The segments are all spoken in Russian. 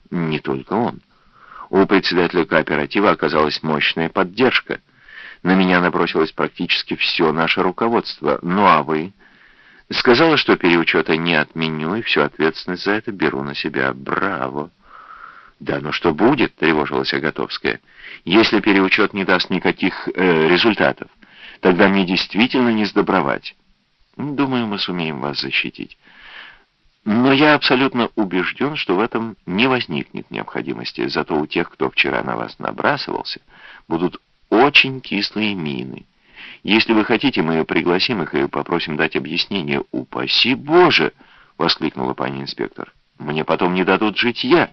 Не только он. У председателя кооператива оказалась мощная поддержка. На меня набросилось практически все наше руководство. Ну а вы? Сказала, что переучета не отменю, и всю ответственность за это беру на себя. Браво! Да, но что будет, тревожилась Агатовская, если переучет не даст никаких результатов? Тогда мне действительно не сдобровать. Думаю, мы сумеем вас защитить. Но я абсолютно убежден, что в этом не возникнет необходимости. Зато у тех, кто вчера на вас набрасывался, будут очень кислые мины. Если вы хотите, мы пригласим их и попросим дать объяснение. «Упаси Боже!» — воскликнула пани инспектор. «Мне потом не дадут житья».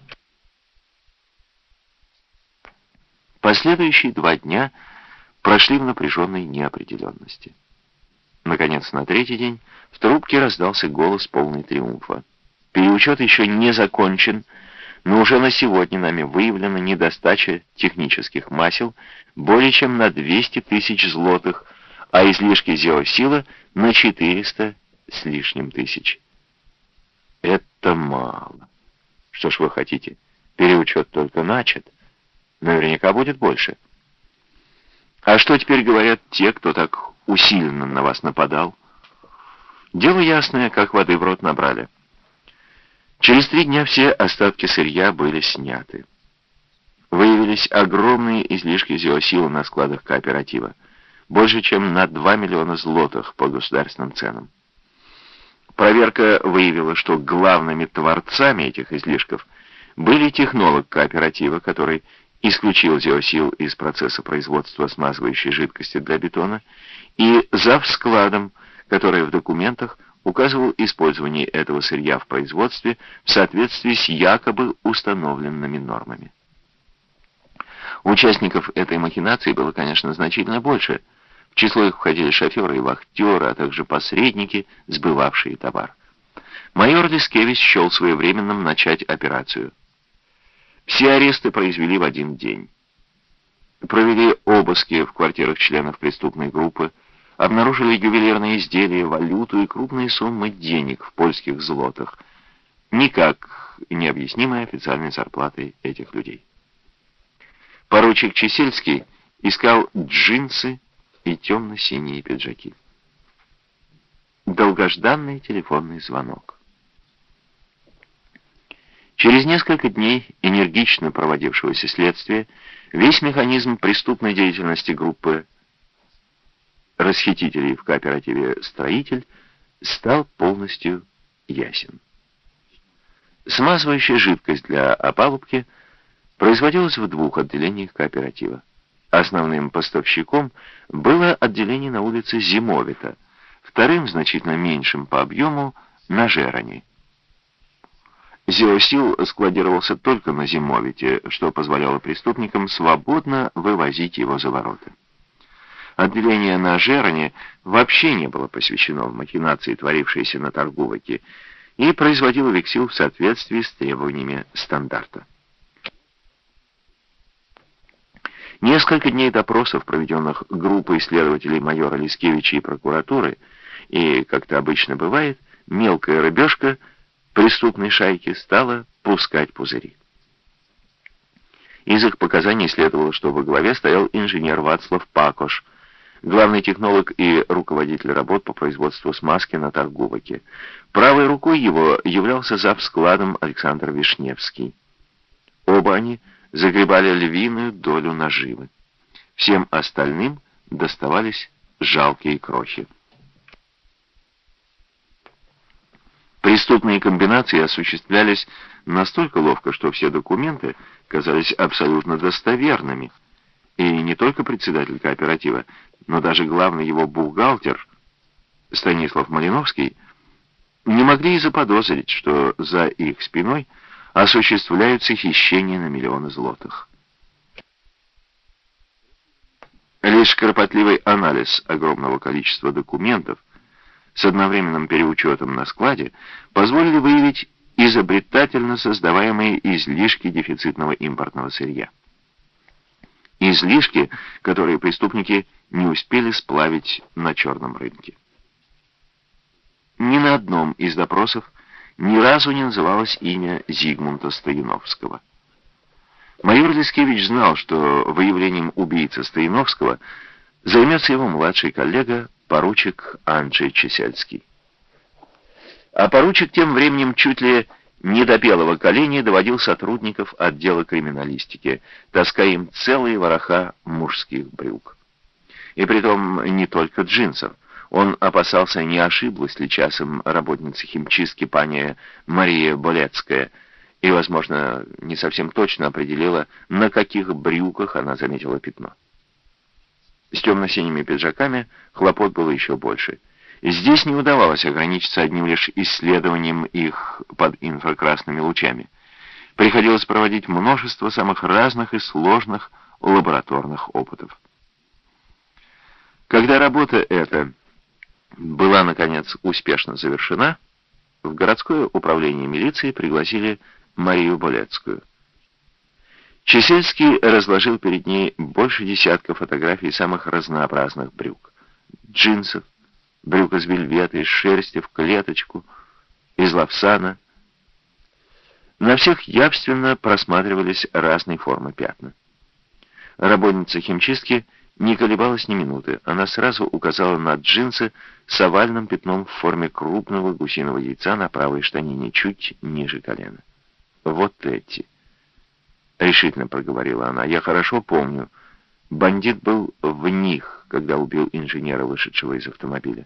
Последующие 2 дня прошли в напряженной неопределенности. Наконец, на 3-й день в трубке раздался голос полный триумфа. Переучет еще не закончен, но уже на сегодня нами выявлена недостача технических масел более чем на 200 тысяч злотых, а излишки зеосила на 400 с лишним тысяч. Это мало. Что ж вы хотите? Переучет только начат. Наверняка будет больше. А что теперь говорят те, кто так усиленно на вас нападал? Дело ясное, как воды в рот набрали. Через 3 дня все остатки сырья были сняты. Выявились огромные излишки зеосила на складах кооператива. Больше, чем на 2 миллиона злотых по государственным ценам. Проверка выявила, что главными творцами этих излишков были технолог кооператива, который исключил зеосил из процесса производства смазывающей жидкости для бетона, и завскладом, который в документах указывал использование этого сырья в производстве в соответствии с якобы установленными нормами. Участников этой махинации было, конечно, значительно больше. В число их входили шоферы и вахтеры, а также посредники, сбывавшие товар. Майор Лискевич счел своевременным начать операцию. Все аресты произвели в 1 день. Провели обыски в квартирах членов преступной группы, обнаружили ювелирные изделия, валюту и крупные суммы денег в польских злотах, никак не объяснимой официальной зарплатой этих людей. Поручик Чесельский искал джинсы и темно-синие пиджаки. Долгожданный телефонный звонок. Через несколько дней энергично проводившегося следствия весь механизм преступной деятельности группы расхитителей в кооперативе «Строитель» стал полностью ясен. Смазывающая жидкость для опалубки производилась в 2 отделениях кооператива. Основным поставщиком было отделение на улице Зимовита, вторым, значительно меньшим по объему, на Жероне. Зеосил складировался только на Зимовите, что позволяло преступникам свободно вывозить его за ворота. Отделение на Жероне вообще не было посвящено махинации, творившейся на торговке, и производило вексил в соответствии с требованиями стандарта. Несколько дней допросов, проведенных группой следователей майора Лискевича и прокуратуры, и, как это обычно бывает, мелкая рыбешка преступной шайки стала пускать пузыри. Из их показаний следовало, что во главе стоял инженер Вацлав Пакош, главный технолог и руководитель работ по производству смазки на торговке. Правой рукой его являлся завскладом Александр Вишневский. Оба они загребали львиную долю наживы. Всем остальным доставались жалкие крохи. Преступные комбинации осуществлялись настолько ловко, что все документы казались абсолютно достоверными. И не только председатель кооператива, но даже главный его бухгалтер Станислав Малиновский не могли и заподозрить, что за их спиной осуществляются хищения на миллионы злотых. Лишь кропотливый анализ огромного количества документов с одновременным переучетом на складе позволили выявить изобретательно создаваемые излишки дефицитного импортного сырья. Излишки, которые преступники не успели сплавить на черном рынке. Ни на одном из допросов ни разу не называлось имя Зигмунта Стояновского. Майор Лискевич знал, что выявлением убийцы Стояновского займется его младший коллега, поручик Анджей Чесельский. А поручик тем временем чуть ли не до белого коленя доводил сотрудников отдела криминалистики, таская им целые вороха мужских брюк. И притом не только джинсов. Он опасался, не ошиблась ли часом работница химчистки пани Мария Болецкая, и, возможно, не совсем точно определила, на каких брюках она заметила пятно. С темно-синими пиджаками хлопот было еще больше. Здесь не удавалось ограничиться одним лишь исследованием их под инфракрасными лучами. Приходилось проводить множество самых разных и сложных лабораторных опытов. Когда работа эта была, наконец, успешно завершена, в городское управление милиции пригласили Марию Болецкую. Чесельский разложил перед ней больше десятка фотографий самых разнообразных брюк. Джинсов, брюк из вельвета, из шерсти в клеточку, из лавсана. На всех явственно просматривались разные формы пятна. Работница химчистки не колебалась ни минуты. Она сразу указала на джинсы с овальным пятном в форме крупного гусиного яйца на правой штанине, чуть ниже колена. «Вот эти», — решительно проговорила она. «Я хорошо помню. Бандит был в них, когда убил инженера, вышедшего из автомобиля».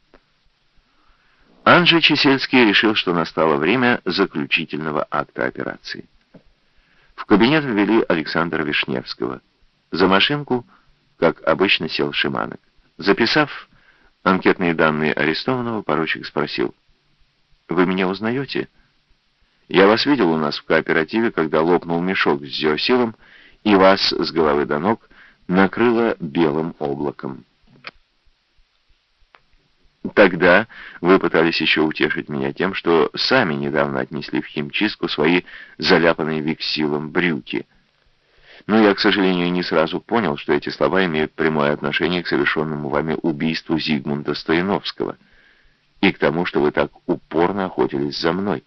Анджей Чесельский решил, что настало время заключительного акта операции. В кабинет ввели Александра Вишневского. За машинку, как обычно, сел Шиманок. Записав анкетные данные арестованного, поручик спросил: «Вы меня узнаете? Я вас видел у нас в кооперативе, когда лопнул мешок с зеосилом, и вас с головы до ног накрыло белым облаком. Тогда вы пытались еще утешить меня тем, что сами недавно отнесли в химчистку свои заляпанные виксилом брюки. Но я, к сожалению, не сразу понял, что эти слова имеют прямое отношение к совершенному вами убийству Зигмунта Стояновского и к тому, что вы так упорно охотились за мной».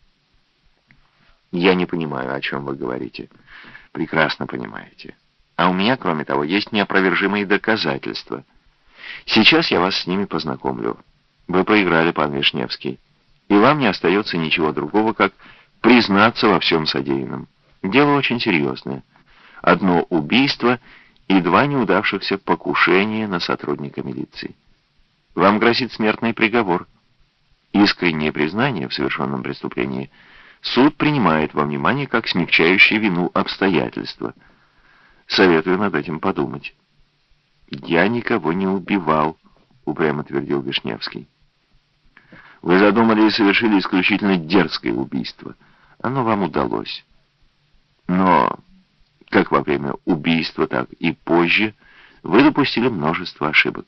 «Я не понимаю, о чем вы говорите». «Прекрасно понимаете. А у меня, кроме того, есть неопровержимые доказательства. Сейчас я вас с ними познакомлю. Вы проиграли, пан Вишневский, и вам не остается ничего другого, как признаться во всем содеянном. Дело очень серьезное. Одно убийство и 2 неудавшихся покушения на сотрудника милиции. Вам грозит смертный приговор. Искреннее признание в совершенном преступлении суд принимает во внимание как смягчающее вину обстоятельства. Советую над этим подумать». «Я никого не убивал», — упрямо твердил Вишневский. «Вы задумали и совершили исключительно дерзкое убийство. Оно вам удалось. Но как во время убийства, так и позже вы допустили множество ошибок.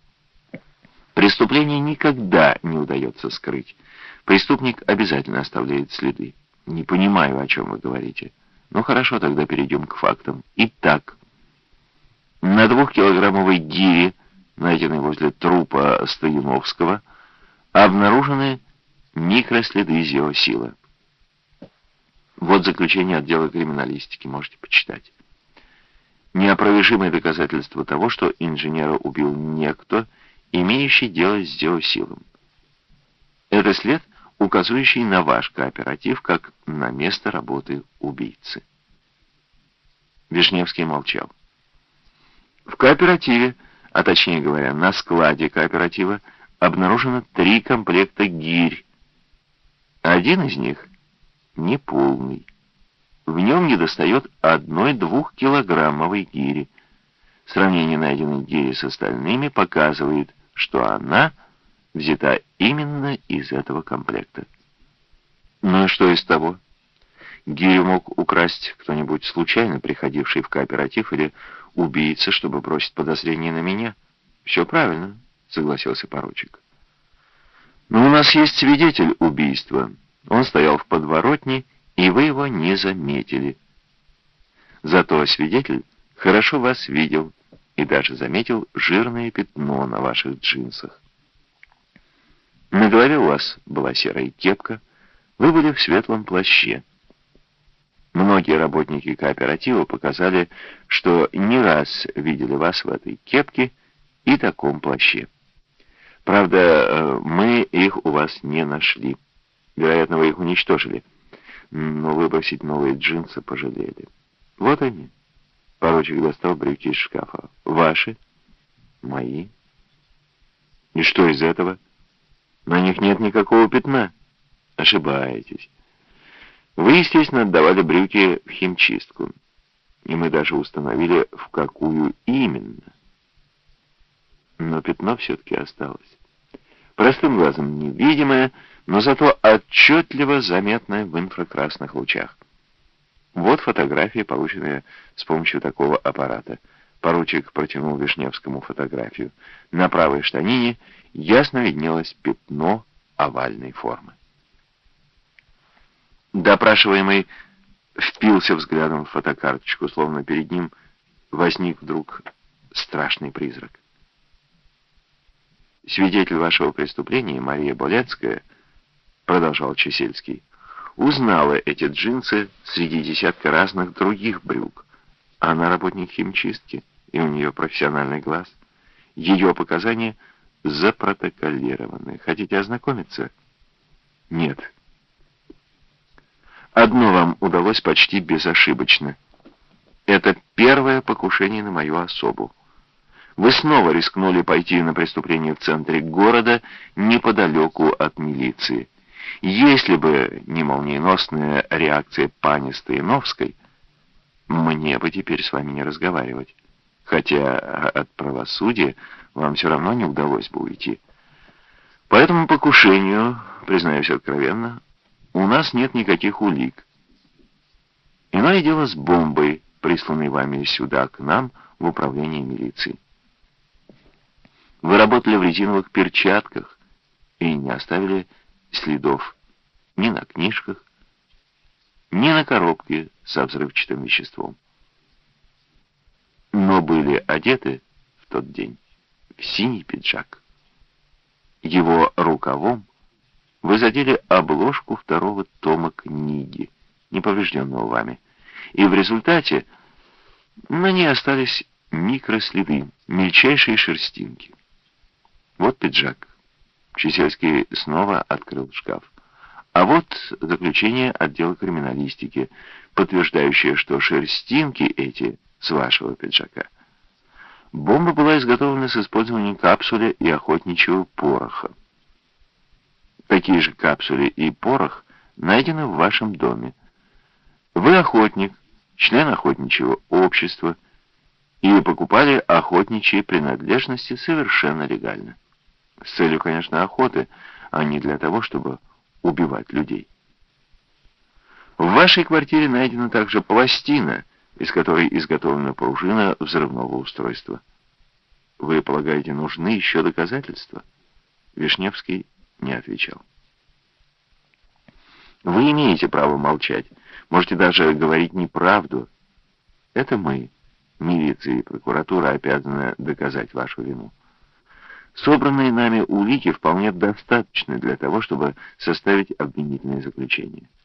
Преступление никогда не удается скрыть. Преступник обязательно оставляет следы. Не понимаю, о чем вы говорите. Ну хорошо, тогда перейдем к фактам. Итак, на 2-килограммовой гире, найденной возле трупа Стояновского, обнаружены микроследы зеосила. Вот заключение отдела криминалистики, можете почитать. Неопровержимое доказательство того, что инженера убил некто, имеющий дело с зеосилом. Это след, указывающий на ваш кооператив как на место работы убийцы». Вишневский молчал. В кооперативе, а точнее говоря, на складе кооператива, обнаружено 3 комплекта гирь. Один из них неполный. В нем недостает 1 2-килограммовой гири. Сравнение найденной гири с остальными показывает, что она взята именно из этого комплекта. Ну и что из того? Гирю мог украсть кто-нибудь случайно приходивший в кооператив или убийца, чтобы бросить подозрение на меня. Все правильно, согласился поручик. Но у нас есть свидетель убийства. Он стоял в подворотне, и вы его не заметили. Зато свидетель хорошо вас видел и даже заметил жирное пятно на ваших джинсах. На голове у вас была серая кепка, Вы были в светлом плаще. Многие работники кооператива показали, что не раз видели вас в этой кепке и таком плаще. Правда, мы их у вас не нашли. Вероятно, вы их уничтожили. Но выбросить новые джинсы пожалели. Вот они. Поручик достал брюки из шкафа. Ваши? Мои? И что из этого? На них нет никакого пятна. Ошибаетесь. Вы, естественно, отдавали брюки в химчистку. И мы даже установили, в какую именно. Но пятно все-таки осталось. Простым глазом невидимое, но зато отчетливо заметное в инфракрасных лучах. Вот фотографии, полученные с помощью такого аппарата. Поручик протянул Вишневскому фотографию. На правой штанине ясно виднелось пятно овальной формы. Допрашиваемый впился взглядом в фотокарточку, словно перед ним возник вдруг страшный призрак. «Свидетель вашего преступления, Мария Болецкая, — продолжал Чесельский, — узнала эти джинсы среди десятка разных других брюк. Она работник химчистки, и у нее профессиональный глаз. Ее показания запротоколированы. Хотите ознакомиться?» «Нет». Одно вам удалось почти безошибочно. Это первое покушение на мою особу. Вы снова рискнули пойти на преступление в центре города, неподалеку от милиции. Если бы не молниеносная реакция пани Стояновской, мне бы теперь с вами не разговаривать. Хотя от правосудия вам все равно не удалось бы уйти. По этому покушению, признаюсь откровенно, у нас нет никаких улик. Иное дело с бомбой, присланной вами сюда, к нам, в управление милиции. Вы работали в резиновых перчатках и не оставили следов ни на книжках, ни на коробке со взрывчатым веществом. Но были одеты в тот день в синий пиджак. Его рукавом вы задели обложку второго тома книги, не поврежденного вами, и в результате на ней остались микроследы, мельчайшие шерстинки. Вот пиджак. Чесельский снова открыл шкаф. А вот заключение отдела криминалистики, подтверждающее, что шерстинки эти с вашего пиджака. Бомба была изготовлена с использованием капсуля и охотничьего пороха. Такие же капсули и порох найдены в вашем доме. Вы охотник, член охотничьего общества, и покупали охотничьи принадлежности совершенно легально. С целью, конечно, охоты, а не для того, чтобы убивать людей. В вашей квартире найдена также пластина, из которой изготовлена пружина взрывного устройства. Вы полагаете, нужны еще доказательства? Вишневский не отвечал. Вы имеете право молчать, можете даже говорить неправду. Это мы, милиция и прокуратура, обязаны доказать вашу вину. Собранные нами улики вполне достаточны для того, чтобы составить обвинительное заключение.